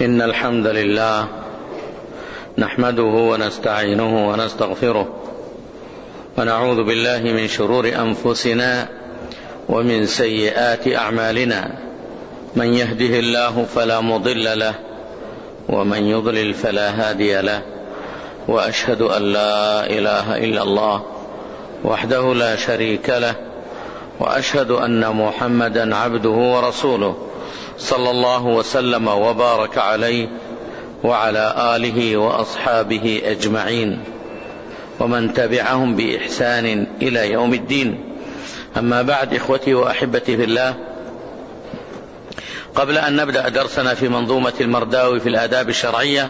إن الحمد لله نحمده ونستعينه ونستغفره ونعوذ بالله من شرور أنفسنا ومن سيئات أعمالنا. من يهده الله فلا مضل له ومن يضلل فلا هادي له، وأشهد أن لا إله إلا الله وحده لا شريك له، وأشهد أن محمدا عبده ورسوله صلى الله وسلم وبارك عليه وعلى آله وأصحابه أجمعين ومن تبعهم بإحسان إلى يوم الدين. أما بعد، إخوتي وأحبتي في الله، قبل أن نبدأ درسنا في منظومة المرداوي في الآداب الشرعية،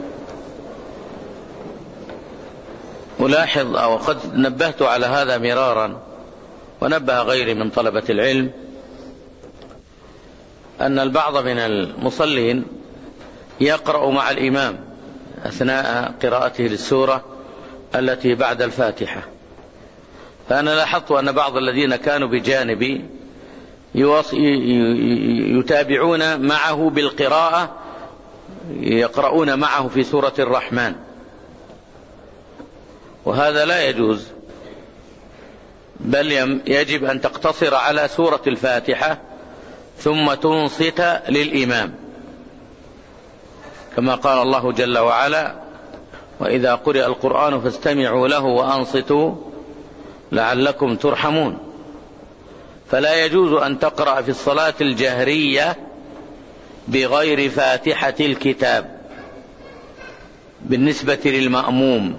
ألاحظ أو قد نبهت على هذا مرارا ونبه غيري من طلبة العلم أن البعض من المصلين يقرأ مع الإمام أثناء قراءته للسورة التي بعد الفاتحة، فأنا لاحظت أن بعض الذين كانوا بجانبي يتابعون معه بالقراءة، يقرؤون معه في سورة الرحمن، وهذا لا يجوز، بل يجب أن تقتصر على سورة الفاتحة ثم تنصت للإمام، كما قال الله جل وعلا: وإذا قرئ القرآن فاستمعوا له وأنصتوا لعلكم ترحمون. فلا يجوز أن تقرأ في الصلاة الجهرية بغير فاتحة الكتاب بالنسبة للمأموم،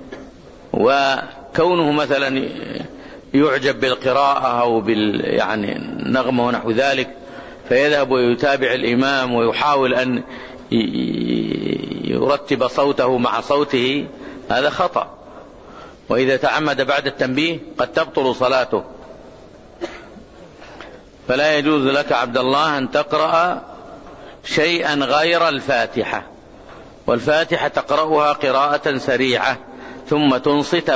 وكونه مثلا يعجب بالقراءة أو النغمة ونحو ذلك فيذهب ويتابع الإمام ويحاول أن يرتب صوته مع صوته، هذا خطأ، وإذا تعمد بعد التنبيه قد تبطل صلاته. فلا يجوز لك عبد الله أن تقرأ شيئا غير الفاتحة، والفاتحة تقرأها قراءة سريعة ثم تنصت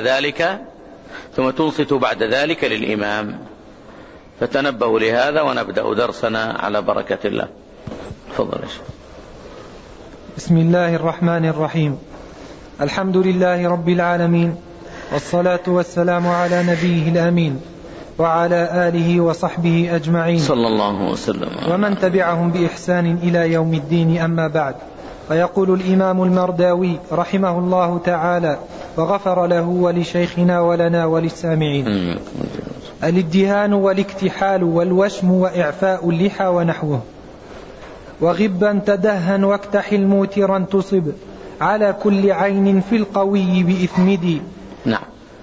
بعد ذلك للإمام. فتنبهوا لهذا ونبدأ درسنا على بركة الله. تفضل يا شيخ. بسم الله الرحمن الرحيم. الحمد لله رب العالمين، والصلاة والسلام على نبيه الأمين وعلى آله وصحبه أجمعين صلى الله وسلم ومن تبعهم بإحسان إلى يوم الدين. أما بعد، فيقول الإمام المرداوي رحمه الله تعالى وغفر له ولشيخنا ولنا وللسامعين: الادهان والاكتحال والوشم وإعفاء اللحى ونحوه. وغبا تدهن واكتحل موترا تصب على كل عين في القوي بإثمدي. نعم،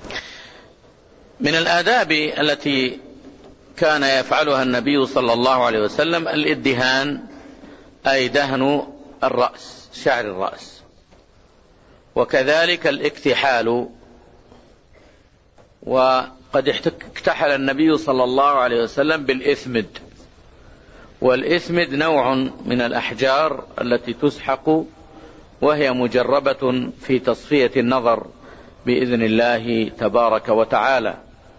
من الآداب التي كان يفعلها النبي صلى الله عليه وسلم الادهان، أي دهن الرأس، شعر الرأس، وكذلك الاكتحال. وقد اكتحل النبي صلى الله عليه وسلم بالإثمد، والإثمد نوع من الأحجار التي تسحق، وهي مجربة في تصفية النظر بإذن الله تبارك وتعالى،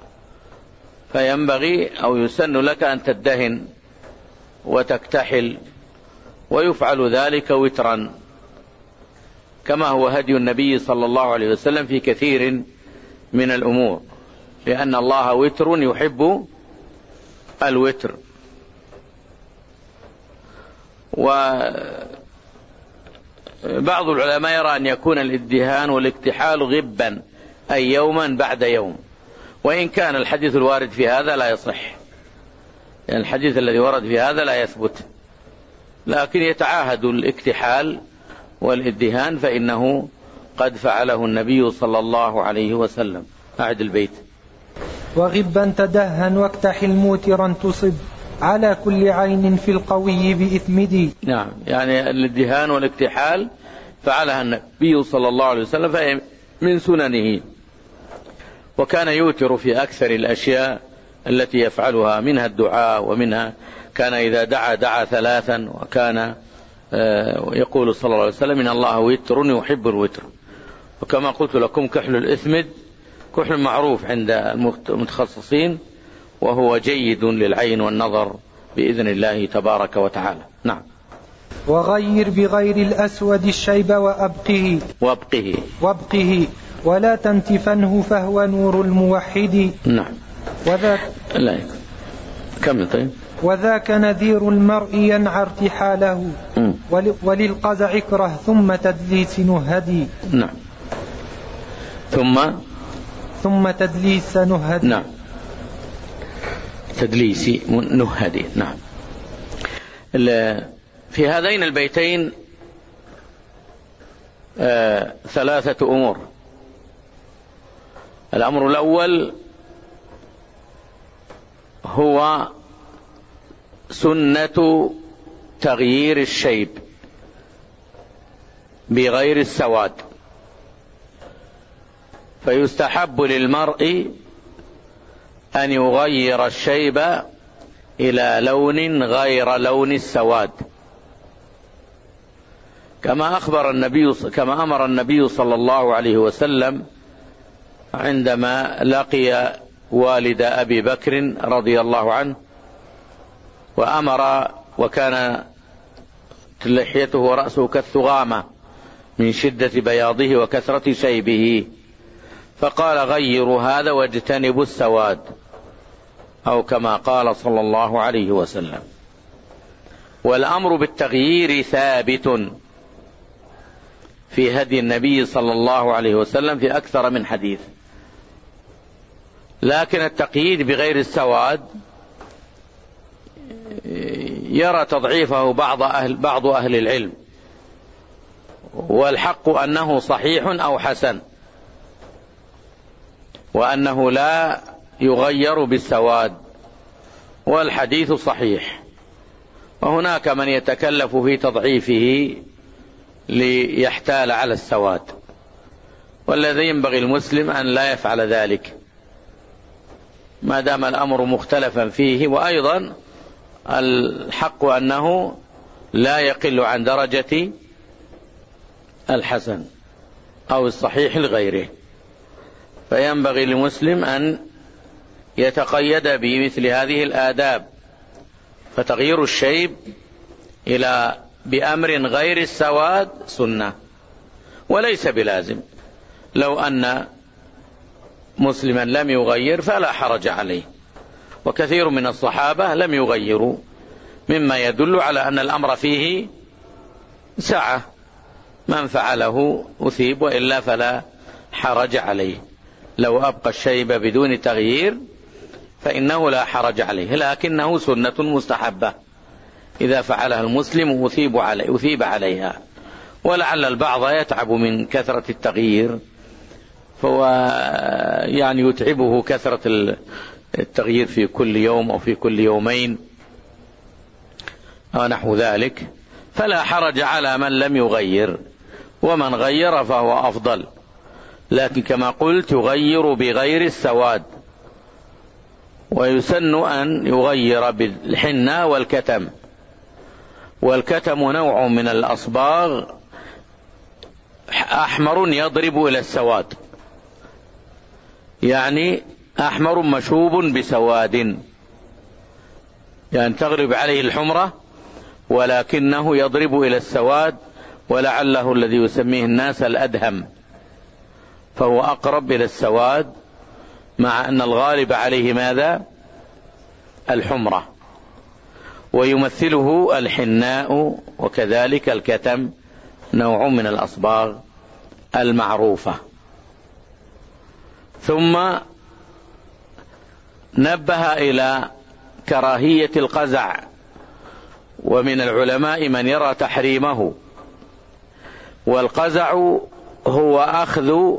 فينبغي أو يسن لك أن تدهن وتكتحل، ويفعل ذلك وترا كما هو هدي النبي صلى الله عليه وسلم في كثير من الأمور، لأن الله وتر يحب الوتر. وبعض العلماء يرى أن يكون الادهان والاكتحال غبا، أي يوما بعد يوم، وإن كان الحديث الوارد في هذا لا يصح، يعني الحديث الذي ورد في هذا لا يثبت، لكن يتعاهد الاكتحال والادهان فإنه قد فعله النبي صلى الله عليه وسلم. أعد البيت. وغبا تدهن واكتحل موترا تصب على كل عين في القوي بإثمدي. نعم، يعني الادهان والاكتحال فعلها النبي صلى الله عليه وسلم فهي من سننه، وكان يوتر في أكثر الأشياء التي يفعلها، منها الدعاء، ومنها كان إذا دعا 3، وكان يقول صلى الله عليه وسلم: إن الله وتر يحب الوتر. وكما قلت لكم كحل الإثمد كحل معروف عند المتخصصين، وهو جيد للعين والنظر بإذن الله تبارك وتعالى. نعم. وغير بغير الأسود الشيب وابقه ولا تنتفنه فهو نور الموحد. نعم. وذاك نذير المرء ينعى ارتحاله وللقزع اكره ثم تدليس نهدي. نعم. ثم تدليس نهدي. نعم. تدليس نهدي. نعم. في هذين البيتين ثلاثة أمور. الأمر الأول هو سنة تغيير الشيب بغير السواد، فيستحب للمرء أن يغير الشيب إلى لون غير لون السواد، كما أمر النبي صلى الله عليه وسلم عندما لقي والد أبي بكر رضي الله عنه وكان لحيته ورأسه كالثغامة من شدة بياضه وكثرة شيبه، فقال غيروا هذا واجتنبوا السواد، أو كما قال صلى الله عليه وسلم. والأمر بالتغيير ثابت في هدي النبي صلى الله عليه وسلم في أكثر من حديث، لكن التقييد بغير السواد يرى تضعيفه بعض أهل العلم، والحق أنه صحيح أو حسن، وأنه لا يغير بالسواد، والحديث صحيح. وهناك من يتكلف في تضعيفه ليحتال على السواد، والذي ينبغي المسلم أن لا يفعل ذلك ما دام الأمر مختلفا فيه. وأيضا الحق أنه لا يقل عن درجة الحسن أو الصحيح لغيره، فينبغي للمسلم أن يتقيد بمثل هذه الآداب. فتغيير الشيب بأمر غير السواد سنة وليس بلازم. لو أن مسلما لم يغير فلا حرج عليه، وكثير من الصحابة لم يغيروا، مما يدل على أن الأمر فيه سعة، من فعله أثيب وإلا فلا حرج عليه. لو أبقى الشيب بدون تغيير فإنه لا حرج عليه، لكنه سنة مستحبة إذا فعلها المسلم أثيب عليها. ولعل البعض يتعب من كثرة التغيير، فهو يتعبه كثرة التغيير في كل يوم أو في كل يومين أو نحو ذلك، فلا حرج على من لم يغير، ومن غير فهو أفضل. لكن كما قلت يغير بغير السواد، ويسن أن يغير بالحنة والكتم. والكتم نوع من الأصباغ أحمر يضرب إلى السواد، يعني أحمر مشوب بسواد، يعني تغلب عليه الحمرة ولكنه يضرب إلى السواد، ولعله الذي يسميه الناس الأدهم، فهو أقرب إلى السواد، مع أن الغالب عليه ماذا؟ الحمرة. ويمثله الحناء وكذلك الكتم، نوع من الأصباغ المعروفة. ثم نبه إلى كراهية القزع، ومن العلماء من يرى تحريمه. والقزع هو أخذ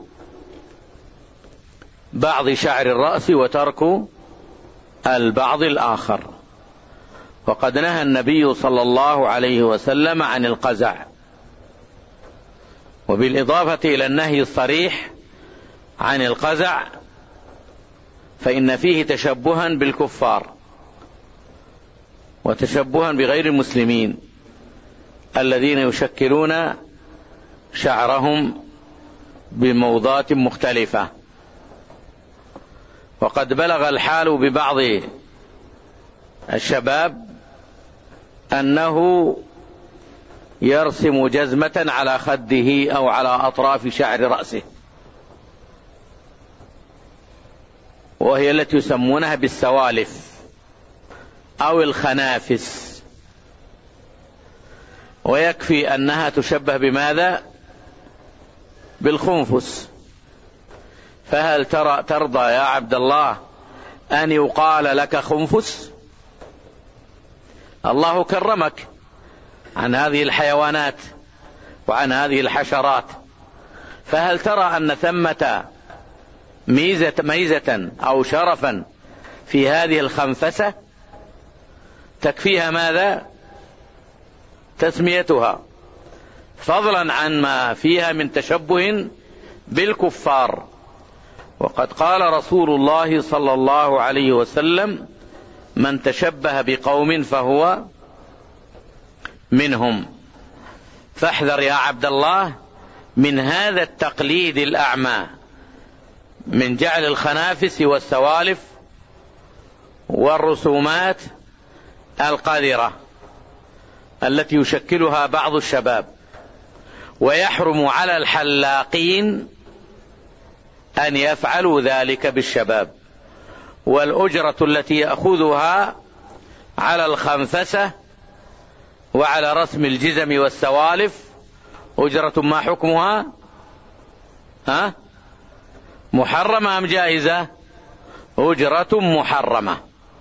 بعض شعر الرأس وترك البعض الآخر، وقد نهى النبي صلى الله عليه وسلم عن القزع. وبالإضافة إلى النهي الصريح عن القزع فإن فيه تشبها بالكفار وتشبها بغير المسلمين الذين يشكلون شعرهم بموضات مختلفة. وقد بلغ الحال ببعض الشباب أنه يرسم جزمة على خده أو على أطراف شعر رأسه، وهي التي يسمونها بالسوالف أو الخنافس، ويكفي أنها تشبه بماذا؟ بالخنفس. فهل ترضى يا عبد الله أن يقال لك خنفس؟ الله كرمك عن هذه الحيوانات وعن هذه الحشرات، فهل ترى أن ثمة ميزة أو شرفا في هذه الخنفسة تكفيها ماذا؟ تسميتها، فضلا عن ما فيها من تشبه بالكفار. وقد قال رسول الله صلى الله عليه وسلم: من تشبه بقوم فهو منهم. فاحذر يا عبد الله من هذا التقليد الأعمى، من جعل الخنافس والسوالف والرسومات القذرة التي يشكلها بعض الشباب. ويحرم على الحلاقين أن يفعلوا ذلك بالشباب، والأجرة التي يأخذها على الخنفسة وعلى رسم الجزم والسوالف أجرة ما حكمها؟ محرمة أم جائزة؟ أجرة محرمة.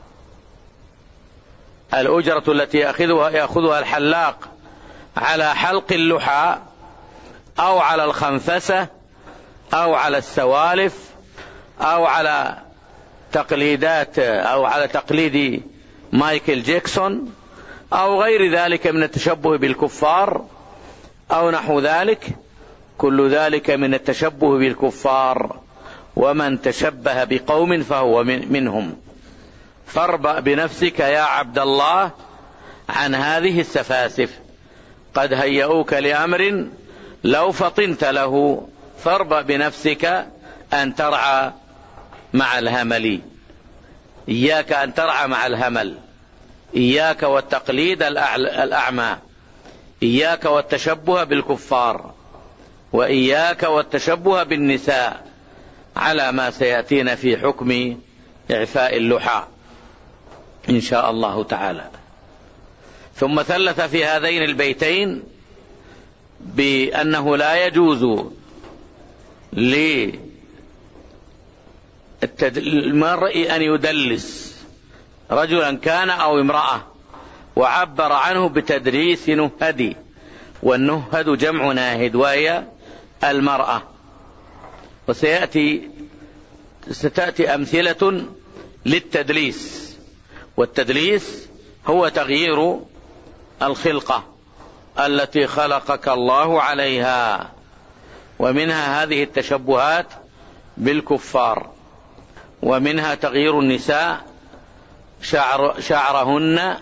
الأجرة التي يأخذها الحلاق على حلق اللحى أو على الخنفسة أو على السوالف أو على تقليدات أو على تقليد مايكل جاكسون أو غير ذلك من التشبه بالكفار أو نحو ذلك، كل ذلك من التشبه بالكفار. ومن تشبه بقوم فهو منهم. فاربأ بنفسك يا عبد الله عن هذه السفاسف، قد هيئوك لأمر لو فطنت له، فاربأ بنفسك أن ترعى مع الهمل. إياك أن ترعى مع الهمل، إياك والتقليد الأعمى، إياك والتشبه بالكفار، وإياك والتشبه بالنساء، على ما سيأتينا في حكم إعفاء اللحى إن شاء الله تعالى. ثم ثلث في هذين البيتين بأنه لا يجوز للمرء أن يدلس رجلا كان أو امرأة، وعبر عنه بتدريس نهدي، والنهد جمع ناهد وهي المرأة. ستأتي أمثلة للتدليس، والتدليس هو تغيير الخلقة التي خلقك الله عليها، ومنها هذه التشبهات بالكفار، ومنها تغيير النساء شعرهن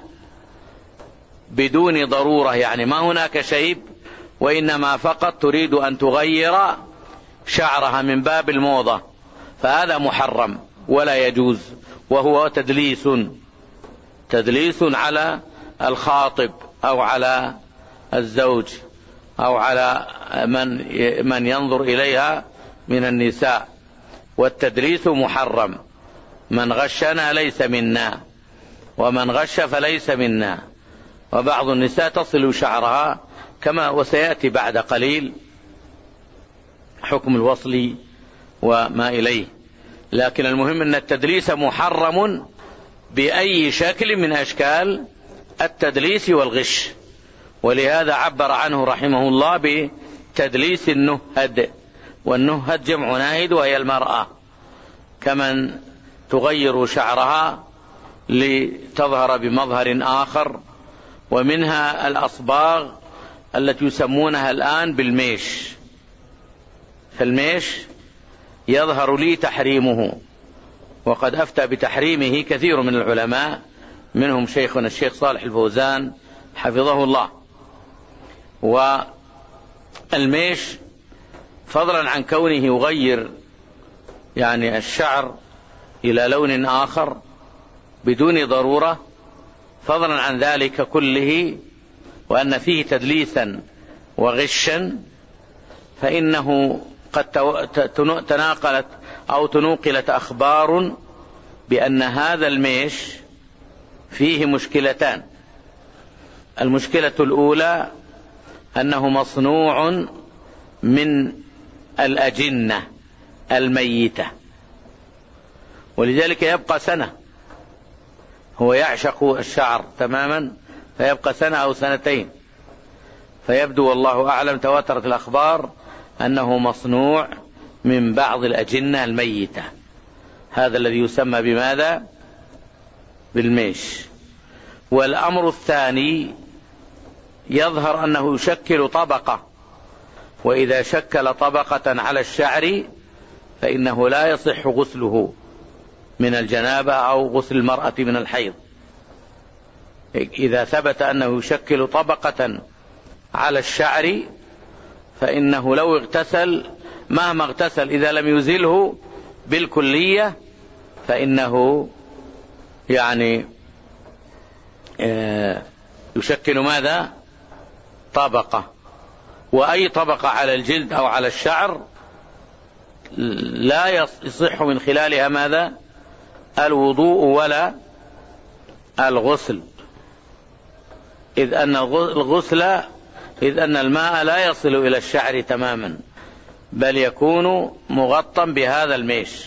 بدون ضرورة، يعني ما هناك شيب، وإنما فقط تريد أن تغير شعرها من باب الموضة، فهذا محرم ولا يجوز، وهو تدليس على الخاطب أو على الزوج أو على من ينظر إليها من النساء، والتدليس محرم. من غشنا ليس منا، ومن غش فليس منا. وبعض النساء تصل شعرها كما وسيأتي بعد قليل حكم الوصل وما إليه. لكن المهم أن التدليس محرم بأي شكل من أشكال التدليس والغش، ولهذا عبر عنه رحمه الله بتدليس النهد، والنهد جمع ناهد وهي المرأة، كمن تغير شعرها لتظهر بمظهر آخر. ومنها الأصباغ التي يسمونها الآن بالميش، فالميش يظهر لي تحريمه، وقد أفتى بتحريمه كثير من العلماء، منهم شيخنا الشيخ صالح الفوزان حفظه الله. والميش فضلا عن كونه يغير يعني الشعر إلى لون آخر بدون ضرورة، فضلا عن ذلك كله وأن فيه تدليسا وغشا، فإنه قد تناقلت أو تنوقلت أخبار بأن هذا الميش فيه مشكلتان. المشكلة الأولى أنه مصنوع من الأجنة الميتة، ولذلك يبقى سنة، هو يعشق الشعر تماما فيبقى سنة أو سنتين، فيبدو والله أعلم تواترت الأخبار أنه مصنوع من بعض الأجنة الميتة. هذا الذي يسمى بماذا؟ بالميش. والأمر الثاني يظهر أنه يشكل طبقة، وإذا شكل طبقة على الشعر فإنه لا يصح غسله من الجنابة أو غسل المرأة من الحيض. إذا ثبت أنه يشكل طبقة على الشعر فإنه لو اغتسل مهما اغتسل إذا لم يزله بالكلية فإنه يعني يشكل ماذا؟ طبقة. وأي طبقة على الجلد أو على الشعر لا يصح من خلالها ماذا؟ الوضوء ولا الغسل، إذ أن الماء لا يصل إلى الشعر تماما بل يكون مغطى بهذا الميش،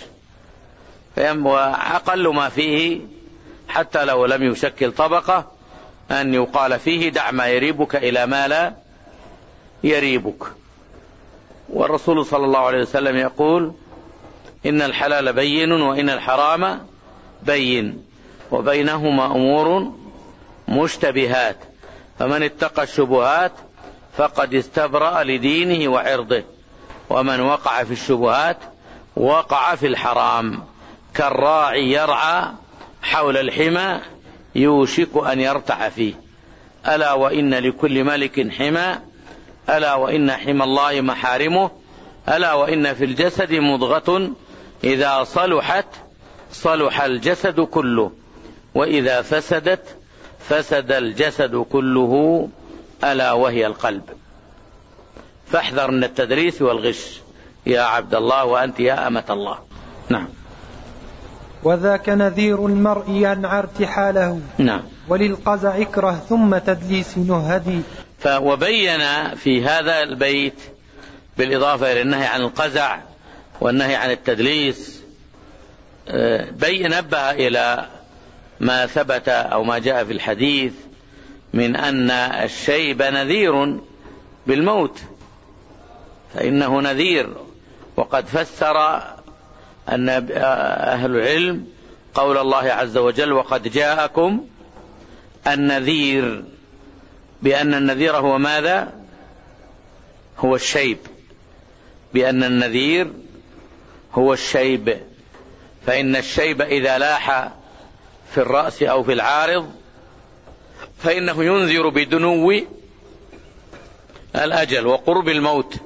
وأقل ما فيه حتى لو لم يشكل طبقة أن يقال فيه دع ما يريبك إلى ما لا يريبك. والرسول صلى الله عليه وسلم يقول إن الحلال بين وإن الحرام بين وبينهما أمور مشتبهات فمن اتقى الشبهات فقد استبرأ لدينه وعرضه ومن وقع في الشبهات وقع في الحرام كالراعي يرعى حول الحمى يوشك أن يرتع فيه ألا وإن لكل ملك حمى ألا وإن حمى الله محارمه ألا وإن في الجسد مضغة إذا صلحت صلح الجسد كله وإذا فسدت فسد الجسد كله ألا وهي القلب. فاحذر من التدريس والغش يا عبد الله وأنت يا أمة الله. نعم. وذاك نذير المرء ينعى ارتحاله. نعم. وللقزع اكره ثم تدليس نهدي. وبين في هذا البيت بالإضافة إلى النهي عن القزع والنهي عن التدليس نبه إلى ما ثبت أو ما جاء في الحديث من أن الشيب نذير بالموت، فإنه نذير. وقد فسر أن أهل العلم قول الله عز وجل وقد جاءكم النذير بأن النذير هو ماذا؟ هو الشيب، بأن النذير هو الشيب، فإن الشيب إذا لاح في الرأس أو في العارض فإنه ينذر بدنو الأجل وقرب الموت.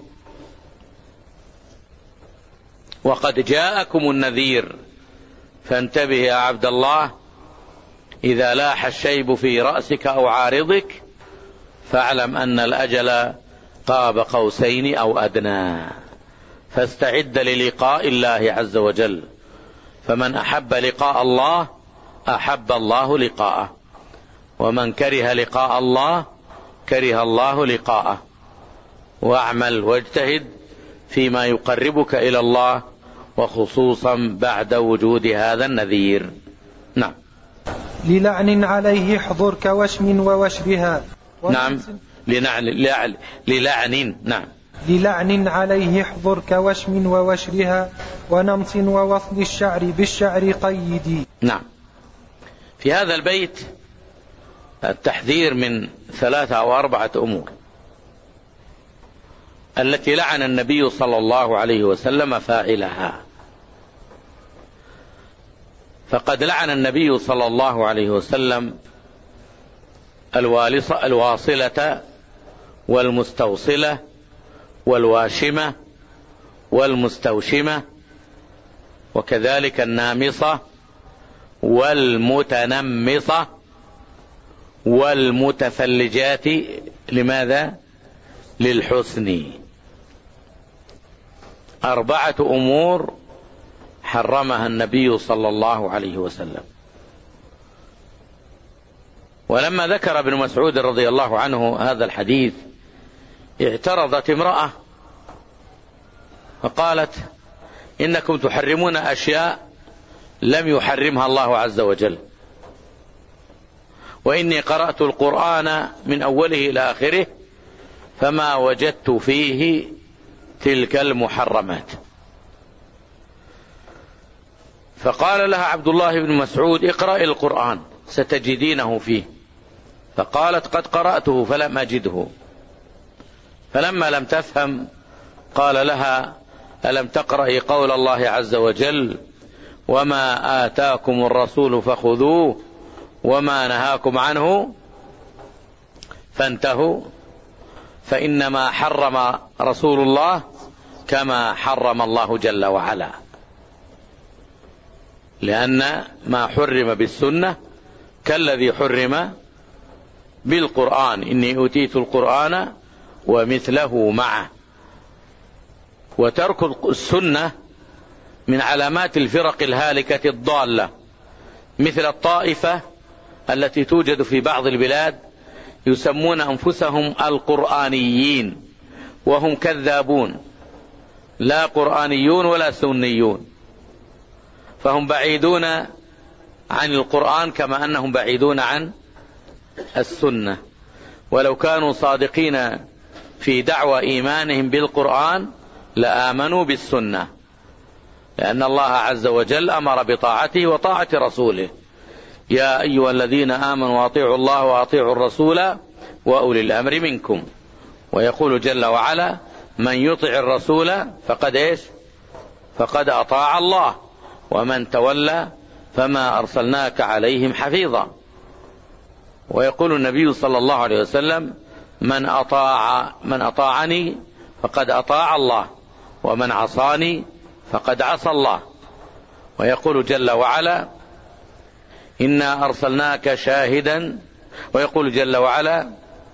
وقد جاءكم النذير فانتبه يا عبد الله إذا لاح الشيب في رأسك أو عارضك فاعلم أن الأجل قاب قوسين أو أدنى، فاستعد للقاء الله عز وجل. فمن أحب لقاء الله أحب الله لقاءه، ومن كره لقاء الله كره الله لقاءه. واعمل واجتهد فيما يقربك إلى الله وخصوصا بعد وجود هذا النذير. نعم. للعن عليه احضر كوشم ووشرها. نعم. للعن. نعم. للعن عليه احضر كوشم ووشرها ونمص ووصل الشعر بالشعر قيدي. نعم. في هذا البيت التحذير من 3 أو 4 أمور التي لعن النبي صلى الله عليه وسلم فاعلها. فقد لعن النبي صلى الله عليه وسلم الواصلة والمستوصلة والواشمة والمستوشمة وكذلك النامصة والمتنمصة والمتفلجات لماذا؟ للحسن. 4 أمور حرمها النبي صلى الله عليه وسلم. ولما ذكر ابن مسعود رضي الله عنه هذا الحديث اعترضت امرأة فقالت: إنكم تحرمون أشياء لم يحرمها الله عز وجل، وإني قرأت القرآن من أوله إلى آخره فما وجدت فيه تلك المحرمات. فقال لها عبد الله بن مسعود: اقرأي القرآن ستجدينه فيه. فقالت: قد قرأته فلم أجده. فلما لم تفهم قال لها: ألم تقرأي قول الله عز وجل: وما آتاكم الرسول فخذوه وما نهاكم عنه فانتهوا، فإنما حرم رسول الله كما حرم الله جل وعلا، لأن ما حرم بالسنة كالذي حرم بالقرآن، إني أوتيت القرآن ومثله معه. وترك السنة من علامات الفرق الهالكة الضالة، مثل الطائفة التي توجد في بعض البلاد يسمون أنفسهم القرآنيين وهم كذابون، لا قرآنيون ولا سنيون، فهم بعيدون عن القرآن كما أنهم بعيدون عن السنة. ولو كانوا صادقين في دعوى إيمانهم بالقرآن لآمنوا بالسنة، لأن الله عز وجل أمر بطاعته وطاعة رسوله: يا أيها الذين آمنوا أطيعوا الله وأطيعوا الرسول وأولي الأمر منكم. ويقول جل وعلا: من يطع الرسول فقد إيش؟ فقد أطاع الله، ومن تولى فما أرسلناك عليهم حفيظا. ويقول النبي صلى الله عليه وسلم: من أطاعني فقد أطاع الله، ومن عصاني فقد عصى الله. ويقول جل وعلا: إنا أرسلناك شاهدا، ويقول جل وعلا: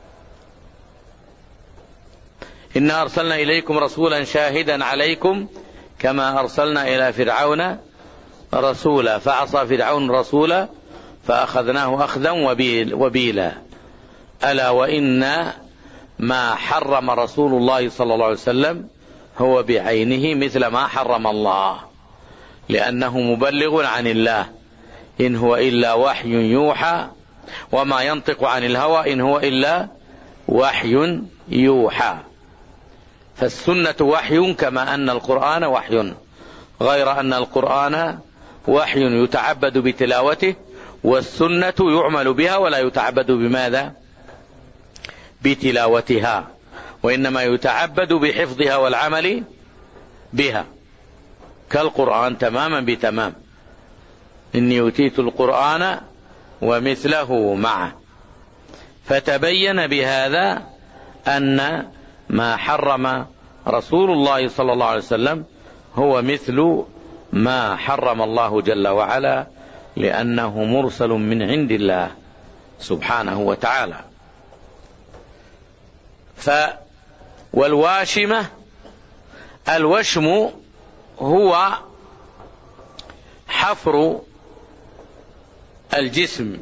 إنا أرسلنا إليكم رسولا شاهدا عليكم كما أرسلنا إلى فرعون رسولا فعصى فرعون رسولا فأخذناه أخذا وبيلا. ألا وإن ما حرم رسول الله صلى الله عليه وسلم هو بعينه مثل ما حرم الله، لأنه مبلغ عن الله، إن هو إلا وحي يوحى وما ينطق عن الهوى إن هو إلا وحي يوحى. فالسنة وحي كما أن القرآن وحي، غير أن القرآن وحي يتعبد بتلاوته، والسنة يعمل بها ولا يتعبد بماذا؟ بتلاوتها، وإنما يتعبد بحفظها والعمل بها، كالقرآن تماما بتمام. إني أوتيت القرآن ومثله معه. فتبين بهذا أن ما حرم رسول الله صلى الله عليه وسلم هو مثل ما حرم الله جل وعلا، لأنه مرسل من عند الله سبحانه وتعالى. والواشمة، الوشم هو حفر الجسم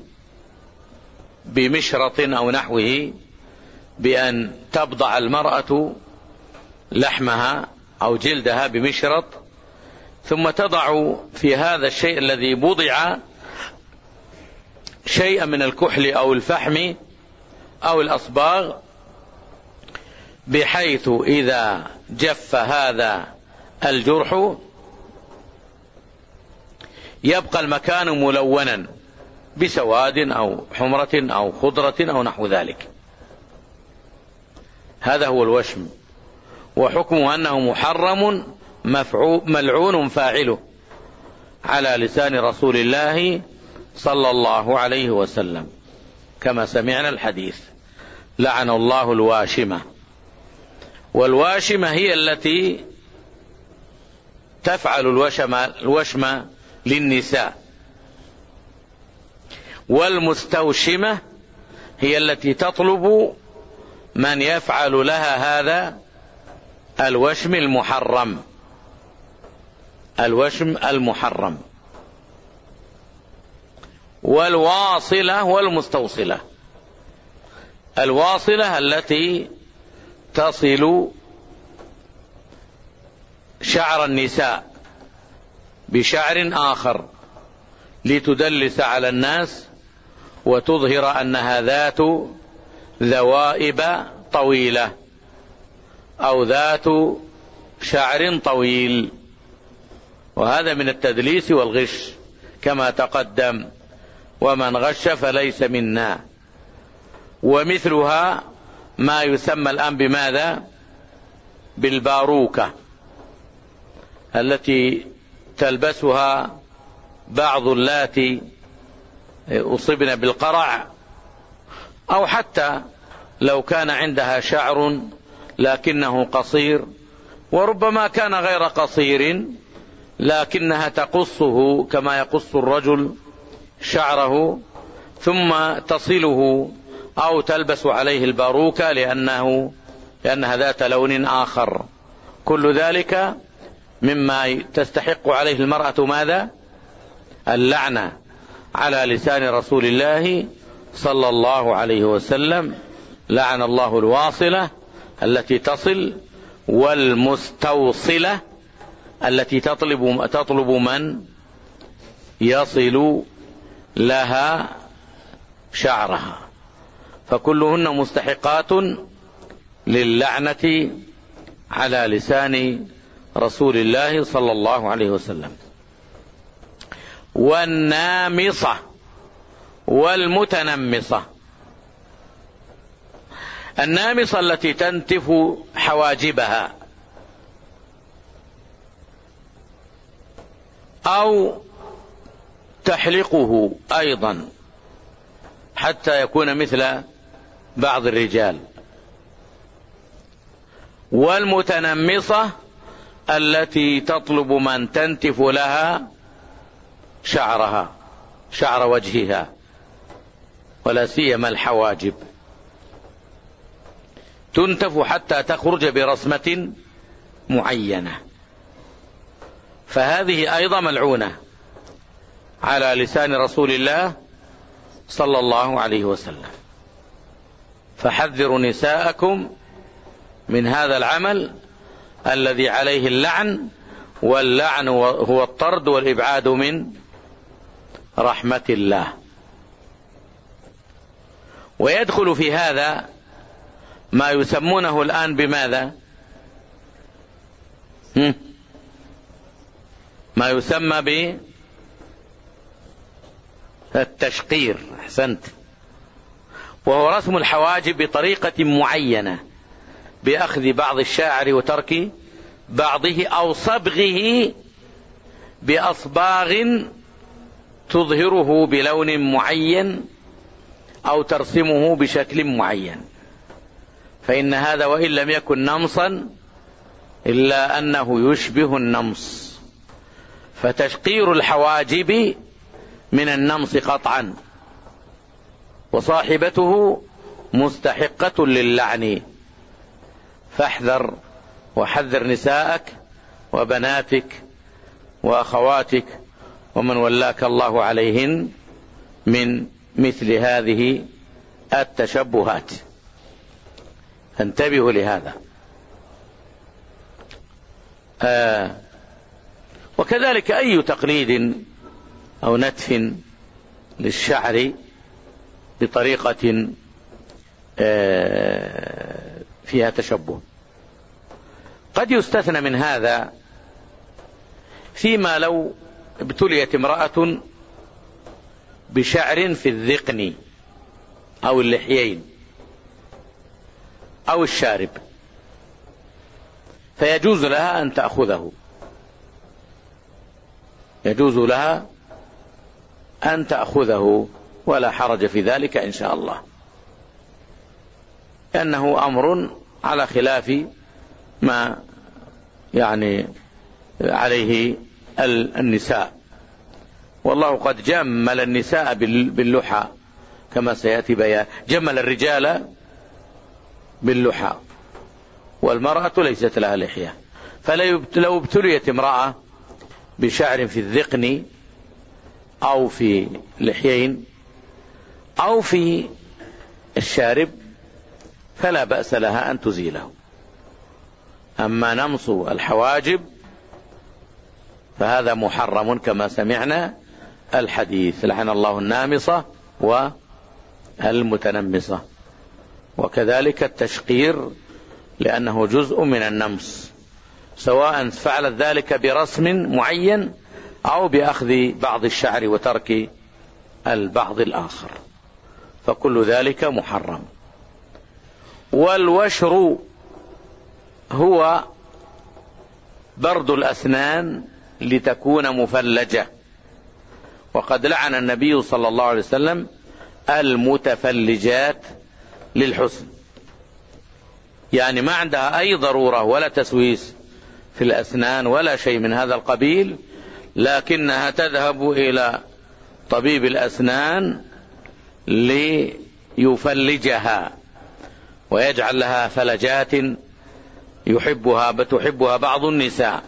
بمشرط أو نحوه، بأن تبضع المرأة لحمها أو جلدها بمشرط، ثم تضع في هذا الشيء الذي بضع شيئا من الكحل أو الفحم أو الأصباغ، بحيث إذا جف هذا الجرح يبقى المكان ملونا بسواد أو حمرة أو خضرة أو نحو ذلك. هذا هو الوشم، وحكمه أنه محرم ملعون فاعله، على لسان رسول الله صلى الله عليه وسلم، كما سمعنا الحديث: لعن الله الواشمة. والواشمة هي التي تفعل الوشم للنساء، والمستوشمة هي التي تطلب من يفعل لها هذا الوشم المحرم، الوشم المحرم. والواصلة والمستوصلة، الواصلة التي تصل شعر النساء بشعر آخر لتدلس على الناس وتظهر أنها ذات ذوائب طويلة أو ذات شعر طويل، وهذا من التدليس والغش كما تقدم، ومن غش فليس منا. ومثلها ما يسمى الآن بماذا؟ بالباروكة التي تلبسها بعض اللاتي أصبن بالقرع، أو حتى لو كان عندها شعر لكنه قصير، وربما كان غير قصير لكنها تقصه كما يقص الرجل شعره ثم تصله أو تلبس عليه الباروكة لأنها ذات لون آخر. كل ذلك مما تستحق عليه المرأة ماذا؟ اللعنة، على لسان رسول الله صلى الله عليه وسلم: لعن الله الواصلة التي تصل، والمستوصلة التي تطلب من يصل لها شعرها، فكلهن مستحقات للعنة على لسان رسول الله صلى الله عليه وسلم. والنامصة والمتنمصة، النامصة التي تنتف حواجبها أو تحلقه أيضا حتى يكون مثل بعض الرجال. والمتنمصة التي تطلب من تنتف لها شعرها، شعر وجهها، ولا سيما الحواجب، تنتف حتى تخرج برسمة معينة، فهذه أيضا ملعونة على لسان رسول الله صلى الله عليه وسلم. فحذروا نساءكم من هذا العمل الذي عليه اللعن، واللعن هو الطرد والإبعاد من رحمة الله. ويدخل في هذا ما يسمونه الآن بماذا؟ ما يسمى بالتشقير. أحسنت. وهو رسم الحواجب بطريقة معينة، بأخذ بعض الشعر وترك بعضه، أو صبغه بأصباغ تظهره بلون معين أو ترسمه بشكل معين. فإن هذا وإن لم يكن نمصا إلا أنه يشبه النمص، فتشقير الحواجب من النمص قطعا، وصاحبته مستحقة للعن. فاحذر وحذر نساءك وبناتك وأخواتك ومن ولاك الله عليهن من مثل هذه التشبهات، انتبهوا لهذا. وكذلك أي تقليد أو نتف للشعر بطريقة فيها تشبه. قد يستثنى من هذا فيما لو ابتليت امرأة بشعر في الذقن أو اللحيين أو الشارب، فيجوز لها أن تأخذه، يجوز لها أن تأخذه ولا حرج في ذلك إن شاء الله، لأنه أمر على خلاف ما يعني عليه النساء. والله قد جمل النساء باللحى كما سيأتي بيان، جمل الرجال باللحى، والمرأة ليست لها لحية. فلو ابتليت امرأة بشعر في الذقن أو في لحيين أو في الشارب فلا بأس لها أن تزيله. أما نمص الحواجب فهذا محرم كما سمعنا الحديث: لعن الله النامصة والمتنمصة. وكذلك التشقير لأنه جزء من النمص، سواء فعلت ذلك برسم معين أو بأخذ بعض الشعر وترك البعض الآخر، فكل ذلك محرم. والوشر هو برد الأسنان لتكون مفلجة، وقد لعن النبي صلى الله عليه وسلم المتفلجات للحسن، يعني ما عندها أي ضرورة ولا تسويس في الأسنان ولا شيء من هذا القبيل، لكنها تذهب إلى طبيب الأسنان ليفلجها ويجعل لها فلجات تحبها بعض النساء،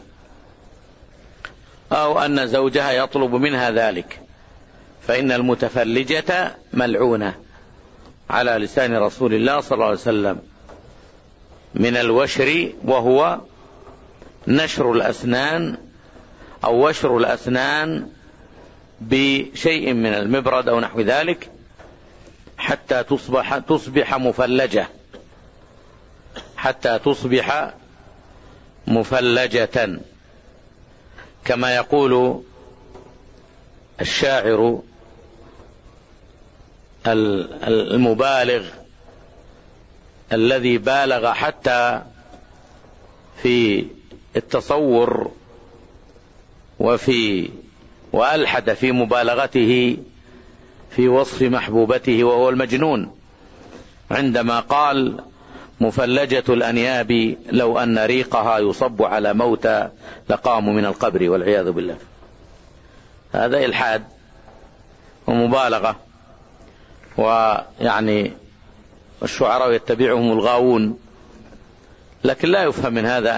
أو أن زوجها يطلب منها ذلك، فإن المتفلجة ملعونة على لسان رسول الله صلى الله عليه وسلم. من الوشر وهو نشر الأسنان أو وشر الأسنان بشيء من المبرد أو نحو ذلك حتى تصبح مفلجة، حتى تصبح مفلجة، كما يقول الشاعر المبالغ الذي بالغ حتى في التصور وألحد في مبالغته في وصف محبوبته، وهو المجنون، عندما قال: مفلجة الأنياب لو أن ريقها يصب على موتى لقاموا من القبر والعياذ بالله. هذا إلحاد ومبالغة، ويعني الشعراء يتبعهم الغاوون. لكن لا يفهم من هذا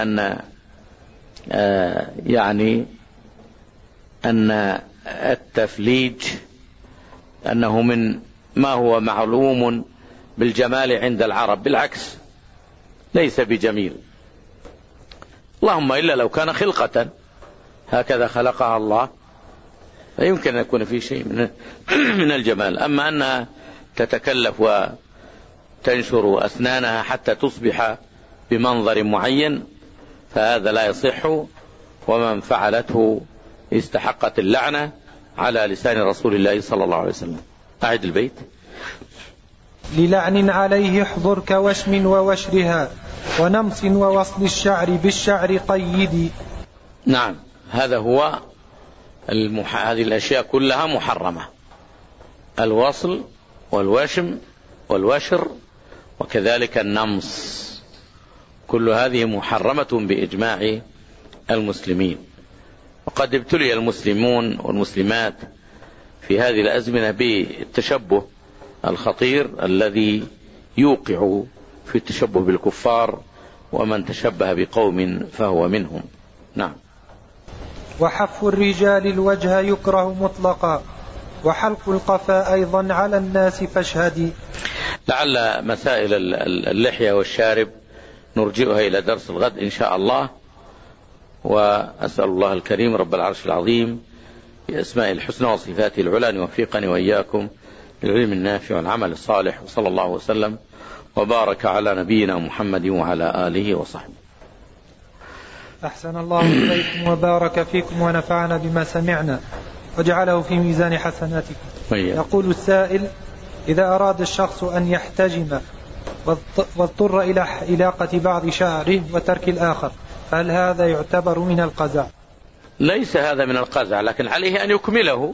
أن التفليج أنه من ما هو معلوم بالجمال عند العرب، بالعكس ليس بجميل، اللهم إلا لو كان خلقة هكذا خلقها الله فيمكن أن يكون فيه شيء من الجمال. أما أنها تتكلف وتنشر أسنانها حتى تصبح بمنظر معين فهذا لا يصح، ومن فعلته استحقت اللعنة على لسان رسول الله صلى الله عليه وسلم. أعد البيت: للعن عليه احضر كوشم ووشرها ونمص ووصل الشعر بالشعر قيدي. نعم، هذا هو هذه الأشياء كلها محرمة: الوصل والوشم والوشر وكذلك النمص، كل هذه محرمة بإجماع المسلمين. وقد ابتلي المسلمون والمسلمات في هذه الأزمنة بالتشبه الخطير الذي يوقع في التشبه بالكفار، ومن تشبه بقوم فهو منهم. نعم. وحف الرجال الوجه يكره مطلقا وحلق القفا أيضا على الناس فاشهدي. لعل مسائل اللحية والشارب نرجئها إلى درس الغد إن شاء الله. وأسأل الله الكريم رب العرش العظيم بأسماء الحسنى وصفاته العلى أن يوفقني وإياكم للعلم النافع والعمل الصالح، وصلى الله وسلم وبارك على نبينا محمد وعلى آله وصحبه. أحسن الله إليكم وبارك فيكم ونفعنا بما سمعنا وجعله في ميزان حسناتكم. يقول السائل: إذا أراد الشخص أن يحتجم واضطر إلى إلاقة بعض شعره وترك الآخر، هل هذا يعتبر من القزع؟ ليس هذا من القزع، لكن عليه أن يكمله،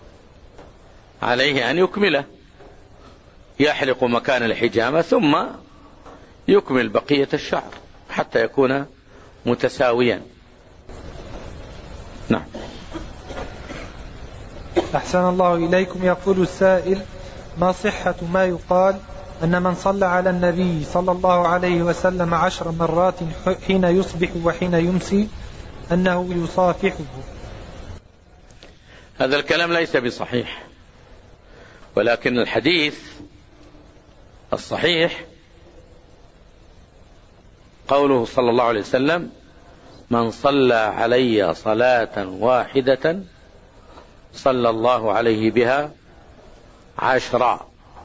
عليه أن يكمله، يحلق مكان الحجامة ثم يكمل بقية الشعر حتى يكون متساويا. نعم. أحسن الله إليكم. يقول السائل: ما صحة ما يقال أن من صلى على النبي صلى الله عليه وسلم 10 مرات حين يصبح وحين يمسي أنه يصافحه. هذا الكلام ليس بصحيح، ولكن الحديث الصحيح قوله صلى الله عليه وسلم: من صلى علي صلاة واحدة صلى الله عليه بها 10.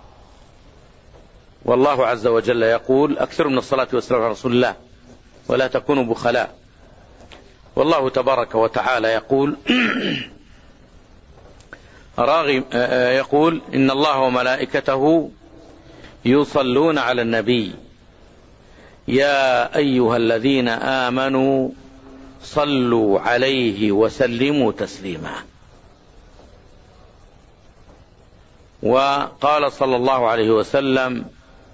والله عز وجل يقول: أكثر من الصلاة والسلام على رسول الله ولا تكونوا بخلاء. والله تبارك وتعالى يقول يقول: إن الله وملائكته يصلون على النبي يا أيها الذين آمنوا صلوا عليه وسلموا تسليما. وقال صلى الله عليه وسلم: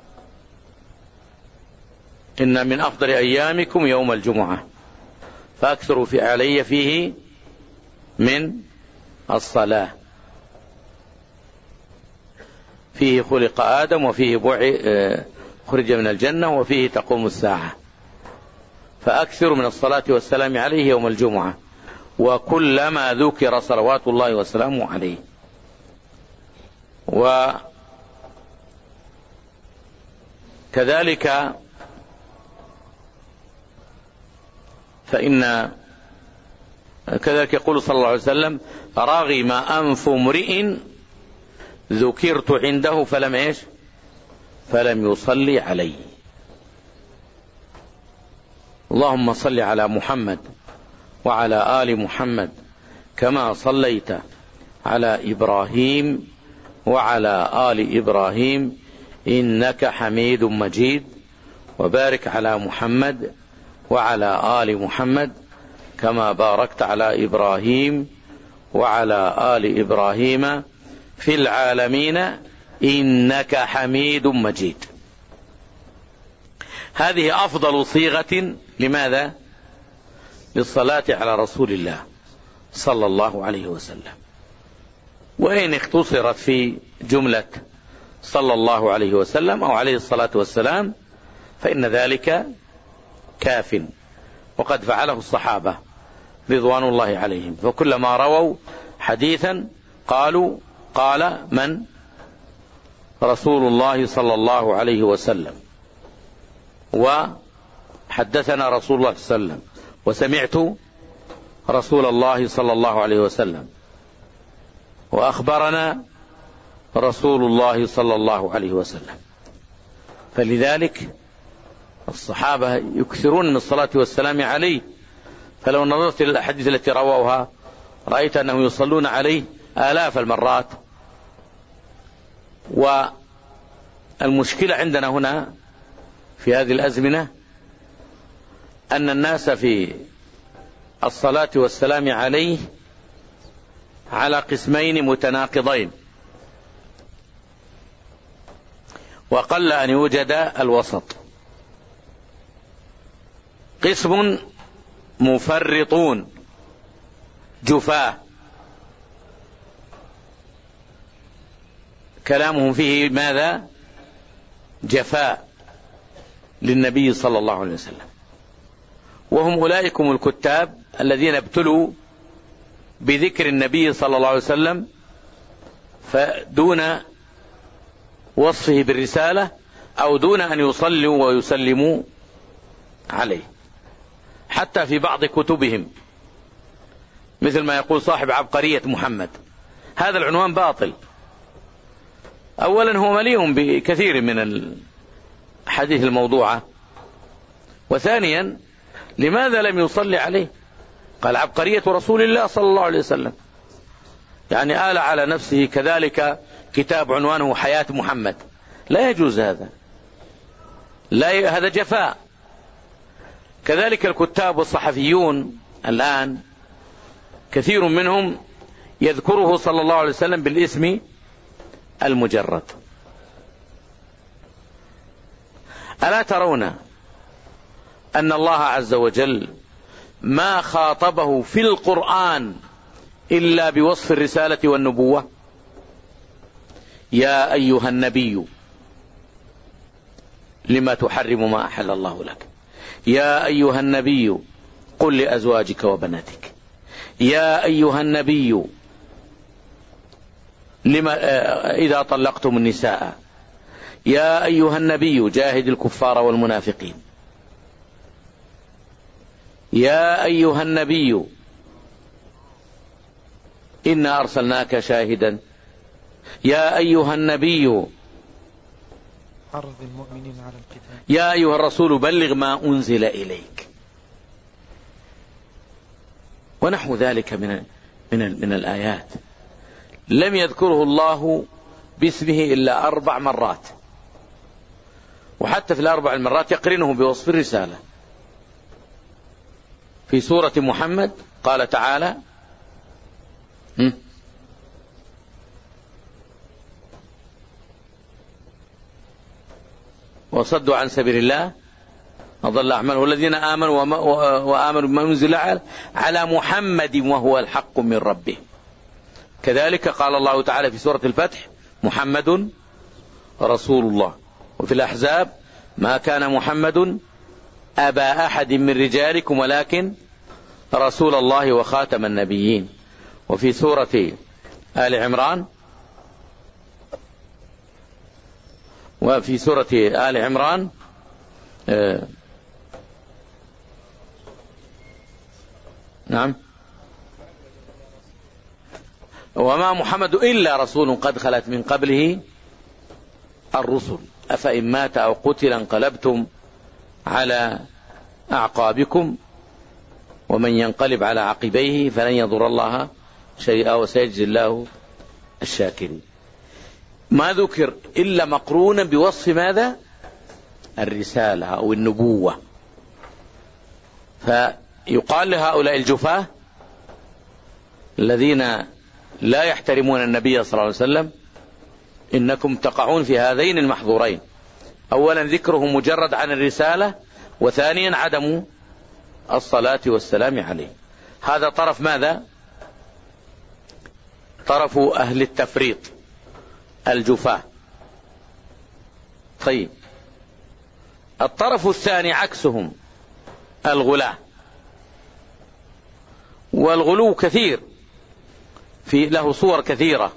إن من أفضل أيامكم يوم الجمعة فأكثروا علي فيه من الصلاة، فيه خلق آدم وفيه خرج من الجنة وفيه تقوم الساعة، فأكثروا من الصلاة والسلام عليه يوم الجمعة وكلما ذكر صلوات الله وسلامه عليه. وكذلك كذلك يقول صلى الله عليه وسلم: رغم أنف امرئ ذكرت عنده فلم يصلي علي. اللهم صل على محمد وعلى آل محمد كما صليت على إبراهيم وعلى آل إبراهيم إنك حميد مجيد، وبارك على محمد وعلى آل محمد كما باركت على إبراهيم وعلى آل إبراهيم في العالمين إنك حميد مجيد. هذه أفضل صيغة لماذا؟ للصلاة على رسول الله صلى الله عليه وسلم. وإن اختصرت في جملة صلى الله عليه وسلم أو عليه الصلاة والسلام فإن ذلك كاف، وقد فعله الصحابة رضوان الله عليهم، فكلما رووا حديثا قال من؟ رسول الله صلى الله عليه وسلم، وحدثنا رسول الله صلى الله عليه وسلم، وسمعت رسول الله صلى الله عليه وسلم، وأخبرنا رسول الله صلى الله عليه وسلم. فلذلك الصحابة يكثرون من الصلاة والسلام عليه، فلو نظرت إلى الأحاديث التي رووها رأيت أنهم يصلون عليه آلاف المرات. والمشكلة عندنا هنا في هذه الأزمنة أن الناس في الصلاة والسلام عليه على قسمين متناقضين، وقل أن يوجد الوسط. قسم مفرطون جفاة كلامهم فيه ماذا؟ جفاء للنبي صلى الله عليه وسلم، وهم أولئكم الكتاب الذين ابتلوا بذكر النبي صلى الله عليه وسلم فدون وصفه بالرسالة أو دون أن يصلوا ويسلموا عليه، حتى في بعض كتبهم مثل ما يقول صاحب عبقرية محمد. هذا العنوان باطل. أولا هو مليء بكثير من الحديث الموضوعة، وثانيا لماذا لم يصلي عليه؟ قال عبقرية رسول الله صلى الله عليه وسلم، يعني آل على نفسه. كذلك كتاب عنوانه حياة محمد، لا يجوز هذا، هذا جفاء. كذلك الكتاب والصحفيون الآن كثير منهم يذكره صلى الله عليه وسلم بالاسم المجرد. ألا ترون أن الله عز وجل ما خاطبه في القرآن إلا بوصف الرسالة والنبوة؟ يا أيها النبي لما تحرم ما أحل الله لك. يا أيها النبي قل لأزواجك وبناتك. يا أيها النبي إذا طلقتم النساء. يا أيها النبي جاهد الكفار والمنافقين. يا أيها النبي إنا أرسلناك شاهدا. يا أيها النبي حرض المؤمنين على القتال. يا أيها الرسول بلغ ما أنزل إليك، ونحو ذلك من الآيات. لم يذكره الله باسمه إلا 4 مرات، وحتى في ال4 مرات يقرنه بوصف الرسالة. في سورة محمد قال تعالى وصدوا عن سبيل الله أضل أعمالهم والذين آمنوا وآمنوا بما أنزل على محمد وهو الحق من ربه. كذلك قال الله تعالى في سورة الفتح محمد رسول الله. وفي الأحزاب ما كان محمد أبا أحد من رجالكم ولكن رسول الله وخاتم النبيين. وفي سورة آل عمران نعم وما محمد إلا رسول قد خلت من قبله الرسل أفإن مات أو قتل انقلبتم على أعقابكم ومن ينقلب على عقبيه فلن يضر الله شيئا وسيجزي الله الشاكرين. ما ذكر إلا مقرونا بوصف ماذا؟ الرسالة أو النبوة. فيقال لهؤلاء الجفاة الذين لا يحترمون النبي صلى الله عليه وسلم إنكم تقعون في هذين المحظورين: أولا ذكره مجرد عن الرسالة، وثانيا عدم الصلاة والسلام عليه. هذا طرف ماذا؟ طرف أهل التفريط الجفاة. طيب الطرف الثاني عكسهم الغلاة، والغلو كثير له صور كثيرة،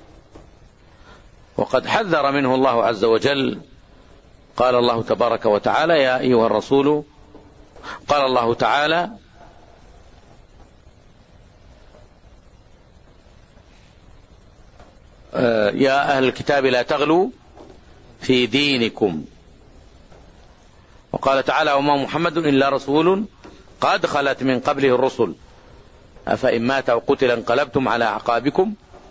وقد حذر منه الله عز وجل. قال الله تبارك وتعالى يا أيها الرسول، قال الله تعالى يا أهل الكتاب لا تغلوا في دينكم. وقال تعالى وما محمد إلا رسول قد خلت من قبله الرسل أفإن مات أو قتل انقلبتم على أعقابكم.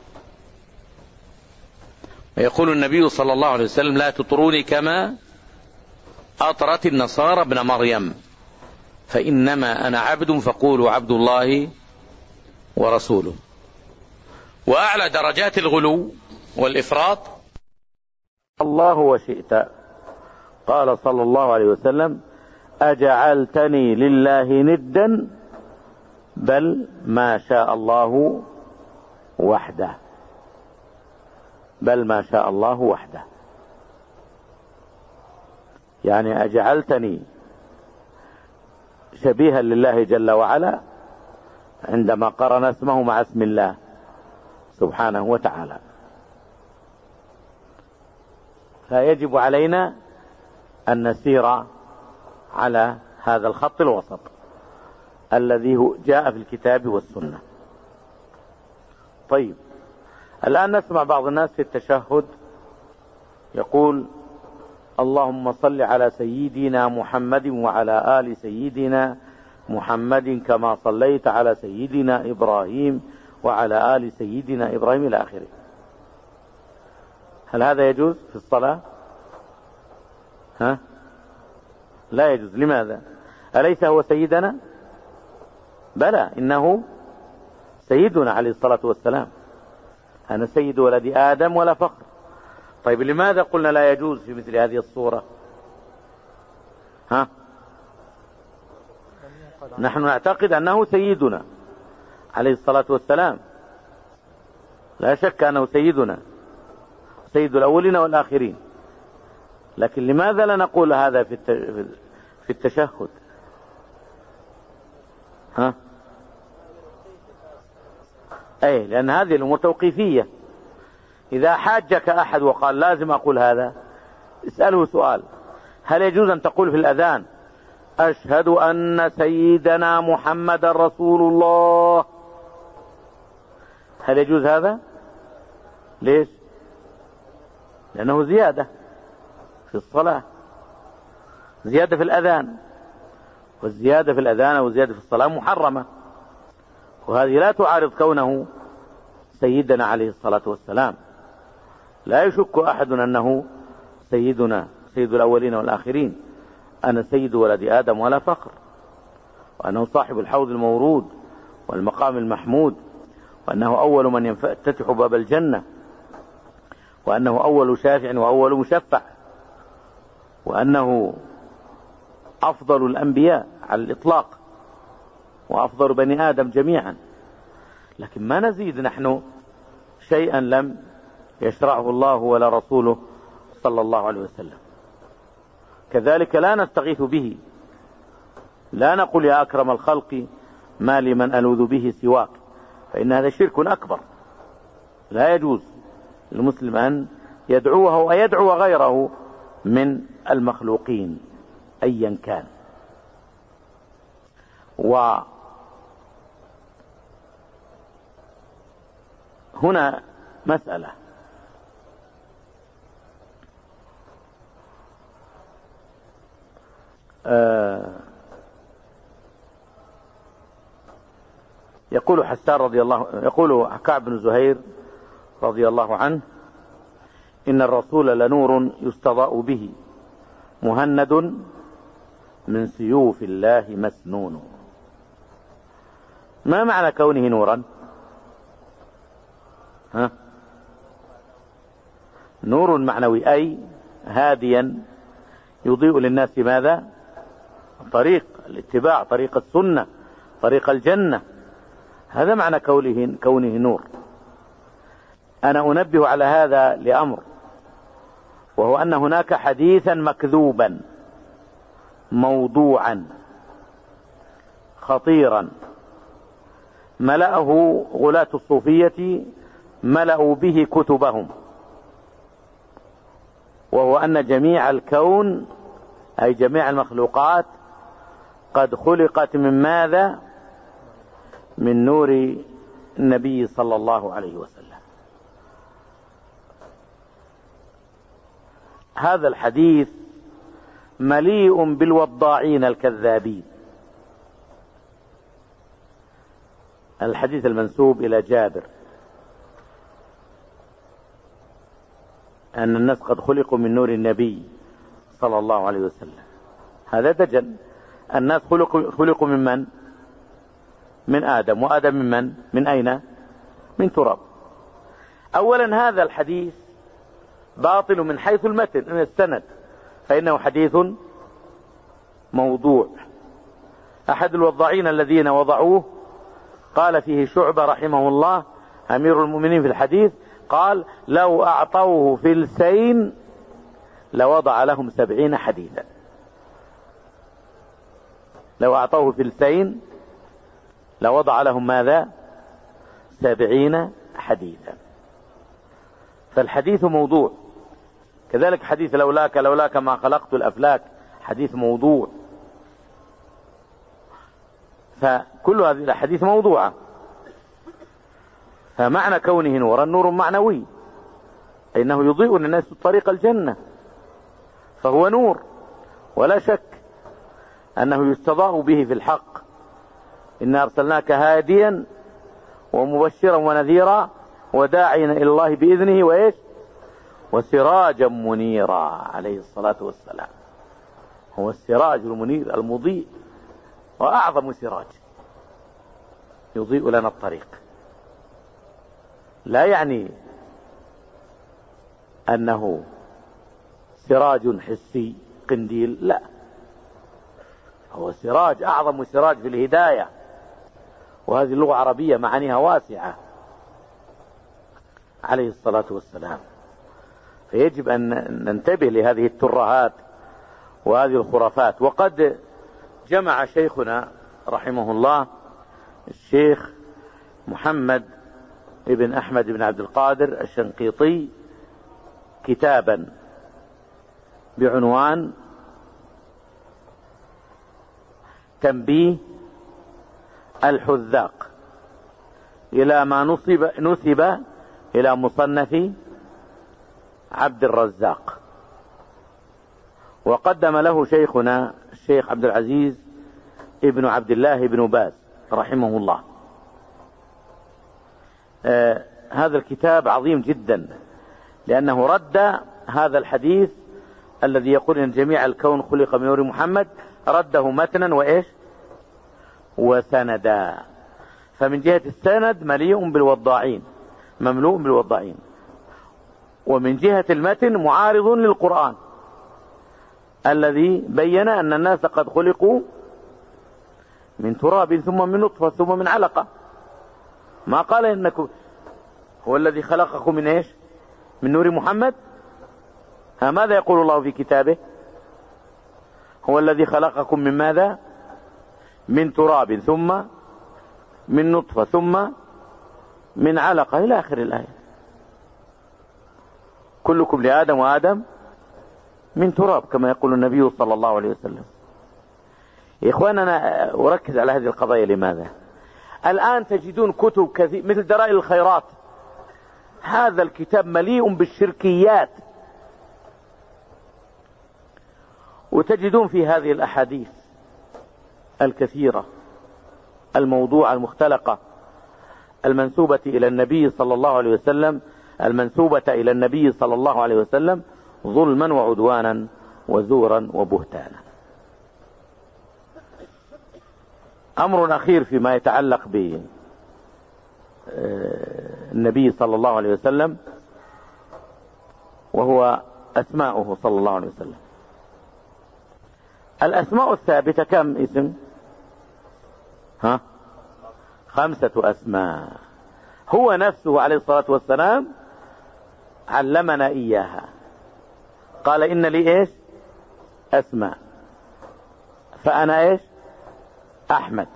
ويقول النبي صلى الله عليه وسلم لا تطروني كما أطرت النصارى ابن مريم فإنما أنا عبد فقولوا عبد الله ورسوله. وأعلى درجات الغلو والإفراط الله وشئت. قال صلى الله عليه وسلم أجعلتني لله ندا بل ما شاء الله وحده. بل ما شاء الله وحده، يعني أجعلتني شبيها لله جل وعلا عندما قرن اسمه مع اسم الله سبحانه وتعالى. فيجب علينا أن نسير على هذا الخط الوسط الذي جاء في الكتاب والسنة. طيب الآن نسمع بعض الناس في التشهد يقول اللهم صل على سيدنا محمد وعلى آل سيدنا محمد كما صليت على سيدنا إبراهيم وعلى آل سيدنا إبراهيم إلى آخره. هل هذا يجوز في الصلاة؟ لا يجوز. لماذا؟ أليس هو سيدنا؟ بلى إنه سيدنا عليه الصلاة والسلام، أنا سيد ولد آدم ولا فخر. طيب لماذا قلنا لا يجوز في مثل هذه الصورة؟ نحن نعتقد أنه سيدنا عليه الصلاة والسلام، لا شك أنه سيدنا، سيد الأولين والآخرين، لكن لماذا لا نقول هذا في التشهد؟ ها؟ أي، لأن هذه الأمور توقيفية. إذا حاجك أحد وقال لازم أقول هذا، اسأله سؤال: هل يجوز أن تقول في الأذان أشهد أن سيدنا محمد رسول الله؟ هل يجوز هذا؟ ليش؟ لأنه زيادة في الصلاة، زيادة في الأذان، والزيادة في الأذان أو زيادة في الصلاة محرمة، وهذه لا تعارض كونه سيدنا عليه الصلاة والسلام. لا يشك أحد أنه سيدنا، سيد الأولين والآخرين، أنا سيد ولد آدم ولا فخر، وأنه صاحب الحوض المورود والمقام المحمود، وأنه أول من يفتتح باب الجنة، وأنه أول شافع وأول مشفع، وأنه أفضل الأنبياء على الإطلاق وأفضل بني آدم جميعا. لكن ما نزيد نحن شيئا لم يشرعه الله ولا رسوله صلى الله عليه وسلم. كذلك لا نستغيث به، لا نقول يا أكرم الخلق ما لي من ألوذ به سواك، فإن هذا شرك أكبر. لا يجوز للمسلم أن يدعوه ويدعو غيره من المخلوقين أيا كان. وهنا مسألة: يقول حسان يقول كعب بن زهير رضي الله عنه: إن الرسول لنور يستضاء به، مهند من سيوف الله مسنون. ما معنى كونه نورا؟ نور معنوي، أي هاديا يضيء للناس ماذا؟ طريق الاتباع، طريق السنة، طريق الجنة. هذا معنى كونه نور. أنا أنبه على هذا لأمر، وهو أن هناك حديثا مكذوبا موضوعا خطيرا ملأه غلاة الصوفية، ملأوا به كتبهم، وهو أن جميع الكون أي جميع المخلوقات قد خلقت من ماذا؟ من نور النبي صلى الله عليه وسلم. هذا الحديث مليء بالوضاعين الكذابين. الحديث المنسوب إلى جابر أن الناس قد خلقوا من نور النبي صلى الله عليه وسلم، هذا دجل. الناس خلقوا من من؟ من آدم، وآدم من من؟ من أين؟ من تراب. أولا هذا الحديث باطل من حيث المتن، من السند، فإنه حديث موضوع. أحد الوضاعين الذين وضعوه قال فيه شعبة رحمه الله أمير المؤمنين في الحديث، قال: لو أعطوه فلسين لوضع لهم 70 حديثا. لو أعطوه فلسين لوضع لهم ماذا؟ 70 حديثا. فالحديث موضوع. كذلك حديث لولاك ما خلقت الأفلاك، حديث موضوع. فكل هذه الأحاديث موضوعة. فمعنى كونه نورا، نور معنوي، إنه يضيء للناس طريق الجنة، فهو نور، ولا شك أنه يستضاء به في الحق. إنا أرسلناك هاديا ومبشرا ونذيرا وداعيا إلى الله بإذنه وإيش؟ وسراجا منيرا، عليه الصلاة والسلام. هو السراج المنير المضيء، وأعظم سراج يضيء لنا الطريق. لا يعني أنه سراج حسي قنديل، لا، هو سراج، أعظم سراج في الهداية. وهذه اللغة العربية معانيها واسعة عليه الصلاة والسلام. فيجب أن ننتبه لهذه الترهات وهذه الخرافات. وقد جمع شيخنا رحمه الله الشيخ محمد ابن أحمد بن عبد القادر الشنقيطي كتابا بعنوان تنبيه الحذاق إلى ما نسب إلى مصنف عبد الرزاق، وقدم له شيخنا الشيخ عبد العزيز ابن عبد الله بن باز رحمه الله. هذا الكتاب عظيم جدا، لأنه رد هذا الحديث الذي يقول إن جميع الكون خلق من نور محمد، رده متنا وإيش وسندا. فمن جهة السند مليء بالوضاعين، مملوء بالوضاعين، ومن جهة المتن معارض للقرآن الذي بين أن الناس قد خلقوا من تراب ثم من نطفة ثم من علقة. ما قال إنكم هو الذي خلقكم من إيش من نور محمد. ماذا يقول الله في كتابه؟ هو الذي خلقكم من ماذا؟ من تراب ثم من نطفة ثم من علقة إلى آخر الآية. كلكم لآدم وآدم من تراب كما يقول النبي صلى الله عليه وسلم. يا إخوان أنا أركز على هذه القضايا. لماذا؟ الآن تجدون كتب كثير مثل دلائل الخيرات، هذا الكتاب مليء بالشركيات، وتجدون في هذه الأحاديث الكثيرة الموضوعة المختلقة المنسوبة إلى النبي صلى الله عليه وسلم، المنسوبة إلى النبي صلى الله عليه وسلم ظلما وعدوانا وزورا وبهتانا. أمر أخير فيما يتعلق بالنبي صلى الله عليه وسلم، وهو أسماؤه صلى الله عليه وسلم. الأسماء الثابتة كم اسم؟ 5 أسماء. هو نفسه عليه الصلاة والسلام علمنا إياها، قال إن لي إيش أسماء، فأنا إيش أحمد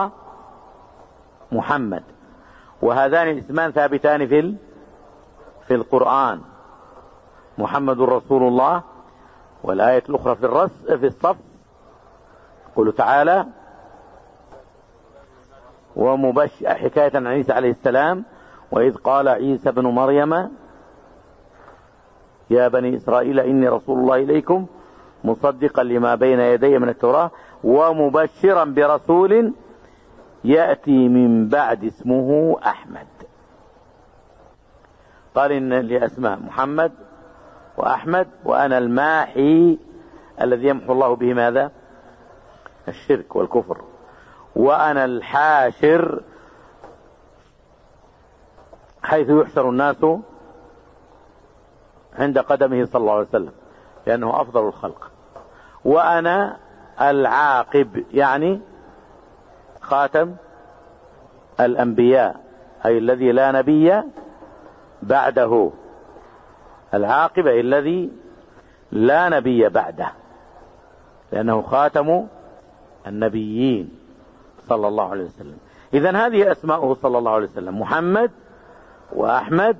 ومحمد، وهذان الاسمان ثابتان في القرآن، محمد رسول الله، والآية الأخرى في الصف قل تعالى ومبشر حكاية عن عيسى عليه السلام، وإذ قال عيسى بن مريم يا بني إسرائيل إني رسول الله إليكم مصدقا لما بين يدي من التوراة ومبشرا برسول يأتي من بعد اسمه أحمد. قال إن لي أسماء محمد وأحمد، وأنا الماحي الذي يمحو الله به ماذا؟ الشرك والكفر، وأنا الحاشر حيث يحشر الناس عند قدمه صلى الله عليه وسلم لأنه أفضل الخلق، وأنا العاقب يعني خاتم الأنبياء، أي الذي لا نبي بعده، العاقب أي الذي لا نبي بعده، لأنه خاتم النبيين صلى الله عليه وسلم. إذن هذه أسماؤه صلى الله عليه وسلم: محمد وأحمد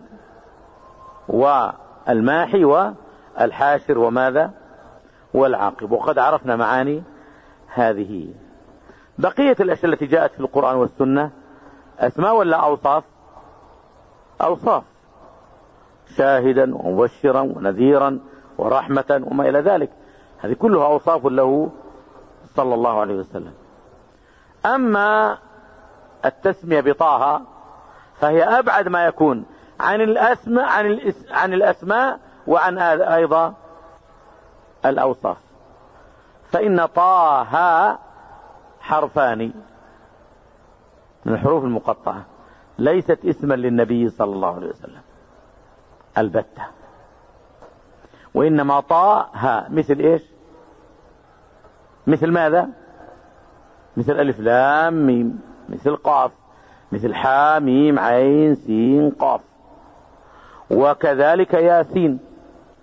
والماحي والحاشر وماذا؟ والعاقب. وقد عرفنا معاني هذه. بقية الأشياء التي جاءت في القرآن والسنة أسماء ولا أوصاف؟ أوصاف، شاهدا ومبشرا ونذيرا ورحمة وما إلى ذلك، هذه كلها أوصاف له صلى الله عليه وسلم. أما التسمية بطه فهي أبعد ما يكون عن الأسماء وعن أيضا الأوصاف، فإن طه حرفان من الحروف المقطعة ليست اسما للنبي صلى الله عليه وسلم البتة، وإنما طه مثل إيش؟ مثل ماذا؟ مثل ألف لام ميم، مثل قاف، مثل حا ميم عين سين قاف، وكذلك ياسين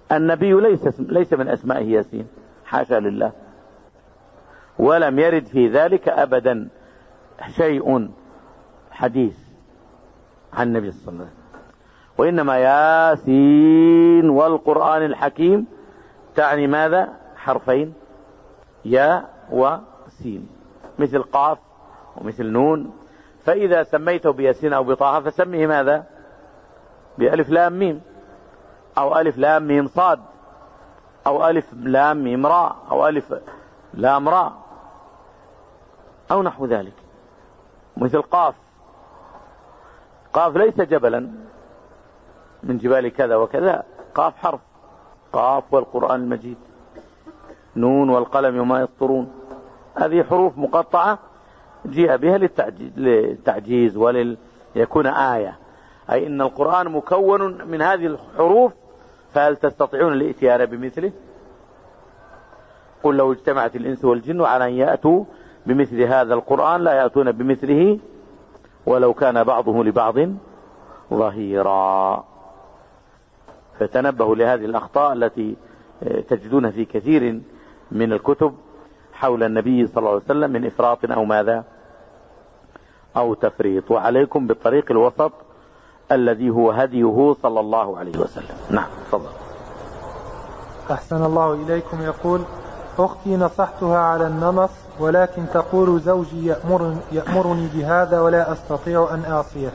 النبي ليس من أسمائه ياسين، حاشا لله، ولم يرد في ذلك أبدا شيء حديث عن النبي صلى الله عليه وسلم. وإنما ياسين والقرآن الحكيم تعني ماذا؟ حرفين، يا وسين، مثل قاف ومثل نون. فإذا سميته بياسين أو بطه فسميه ماذا؟ بألف لام ميم، أو ألف لام ميم صاد، أو ألف لام ميم راء، أو ألف لام راء، أو نحو ذلك. مثل قاف، قاف ليس جبلا من جبال كذا وكذا، قاف حرف، قاف والقرآن المجيد، نون والقلم وما يسطرون، هذه حروف مقطعة جاء بها للتعجيز وليكون آية، أي إن القرآن مكون من هذه الحروف، فهل تستطيعون الاتيان بمثله؟ قل لو اجتمعت الإنس والجن على أن يأتوا بمثل هذا القرآن لا يأتون بمثله ولو كان بعضه لبعض ظهيرا. فتنبهوا لهذه الأخطاء التي تجدونها في كثير من الكتب حول النبي صلى الله عليه وسلم من إفراط أو ماذا أو تفريط، وعليكم بالطريق الوسط الذي هو هديه صلى الله عليه وسلم. نعم تفضل. أحسن الله إليكم. يقول: أختي نصحتها على النمص، ولكن تقول زوجي يأمرني بهذا ولا أستطيع أن أعصيه.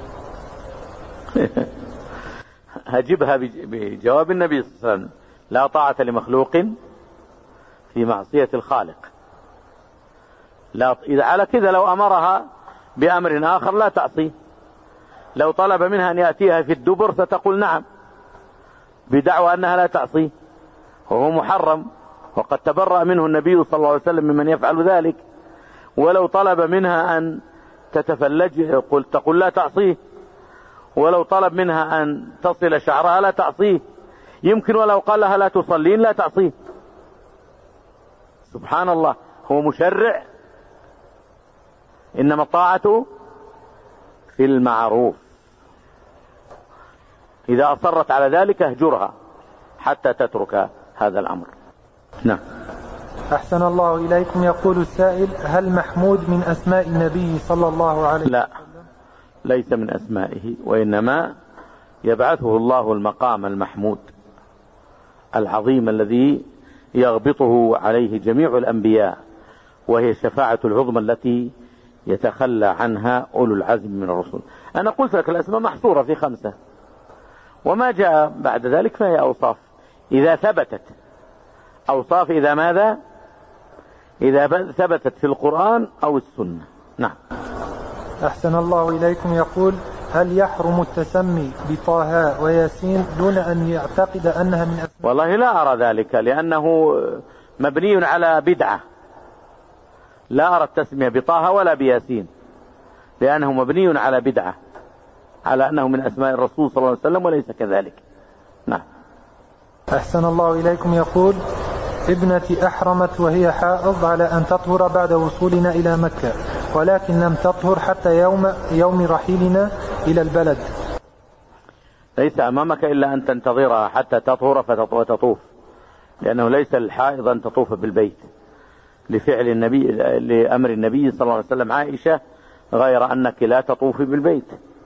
هجبها بجواب النبي صلى الله عليه وسلم: لا طاعة لمخلوق في معصية الخالق. لا، إذا على كذا لو أمرها بأمر آخر لا تعصيه، لو طلب منها أن يأتيها في الدبر ستقول نعم، بدعوى أنها لا تعصيه، وهو محرم، وقد تبرأ منه النبي صلى الله عليه وسلم ممن يفعل ذلك. ولو طلب منها أن تتفلج تقول لا تعصيه، ولو طلب منها أن تصل شعرها لا تعصيه، يمكن ولو قال لها لا تصلين لا تعصيه. سبحان الله، هو مشرع، إنما الطاعة في المعروف. إذا أصرت على ذلك اهجرها حتى تترك هذا الأمر. نعم. أحسن الله إليكم. يقول السائل: هل محمود من أسماء النبي صلى الله عليه وسلم؟ لا، ليس من أسمائه، وإنما يبعثه الله المقام المحمود العظيم الذي يغبطه عليه جميع الأنبياء، وهي الشفاعة العظمى التي يتخلى عنها أولو العزم من الرسل. أنا قلت لك الأسماء محصورة في 5، وما جاء بعد ذلك فهي أوصاف إذا ثبتت، أوصاف إذا ماذا؟ إذا ثبتت في القرآن أو السنة. نعم. أحسن الله إليكم. يقول: هل يحرم التسمي بطه وياسين دون أن يعتقد أنها من أسماء؟ والله لا أرى ذلك، لأنه مبني على بدعة. لا أرى التسمية بطه ولا بياسين، لأنه مبني على بدعة، على أنه من أسماء الرسول صلى الله عليه وسلم وليس كذلك. نعم. أحسن الله إليكم. يقول: ابنتي أحرمت وهي حائض على أن تطهر بعد وصولنا إلى مكة، ولكن لم تطهر حتى يوم رحيلنا إلى البلد. ليس أمامك إلا أن تنتظرها حتى تطهر وتطوف، لأنه ليس الحائض أن تطوف بالبيت لفعل النبي، لأمر النبي صلى الله عليه وسلم عائشة، غير أنك لا تطوفي بالبيت.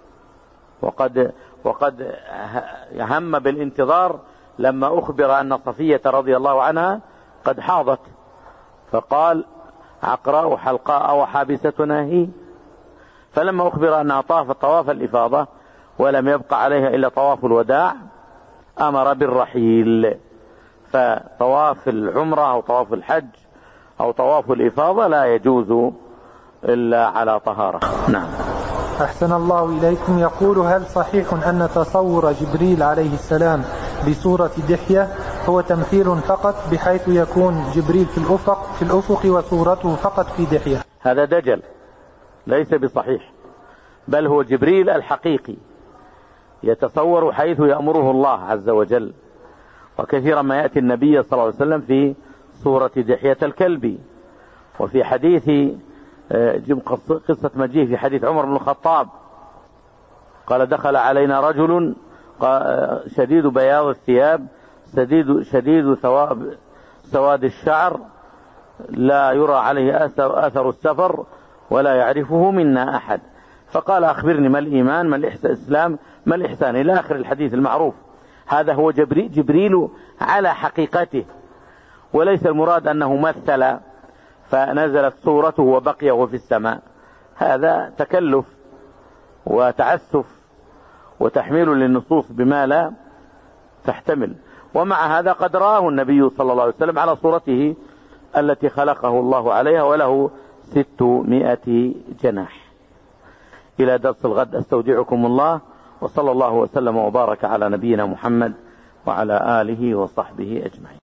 وقد هم بالانتظار لما أخبر أن صفية رضي الله عنها قد حاضت، فقال: عقراء حلقاء وحابستنا هي. فلما أخبر أنها طافت طواف الإفاضة ولم يبقى عليها إلا طواف الوداع أمر بالرحيل. فطواف العمرة أو طواف الحج أو طواف الإفاضة لا يجوز إلا على طهارة. نعم. أحسن الله إليكم. يقول: هل صحيح أن تصور جبريل عليه السلام بصورة دحية هو تمثيل فقط، بحيث يكون جبريل في الأفق وصورته فقط في دحية؟ هذا دجل، ليس بصحيح، بل هو جبريل الحقيقي يتصور حيث يأمره الله عز وجل. وكثيرا ما يأتي النبي صلى الله عليه وسلم في صورة دحية الكلب. وفي حديث قصة مجيء في حديث عمر بن الخطاب قال: دخل علينا رجل شديد بياض الثياب شديد سواد الشعر لا يرى عليه أثر السفر ولا يعرفه منا أحد. فقال أخبرني ما الإيمان ما الإسلام ما الإحسان إلى آخر الحديث المعروف. هذا هو جبريل على حقيقته، وليس المراد أنه مثل فنزلت صورته وبقي وهو في السماء. هذا تكلف وتعسف وتحميل للنصوص بما لا تحتمل. ومع هذا قد رآه النبي صلى الله عليه وسلم على صورته التي خلقه الله عليها وله 600 جناح. إلى درس الغد أستودعكم الله، وصلى الله وسلم وبارك على نبينا محمد وعلى آله وصحبه أجمعين.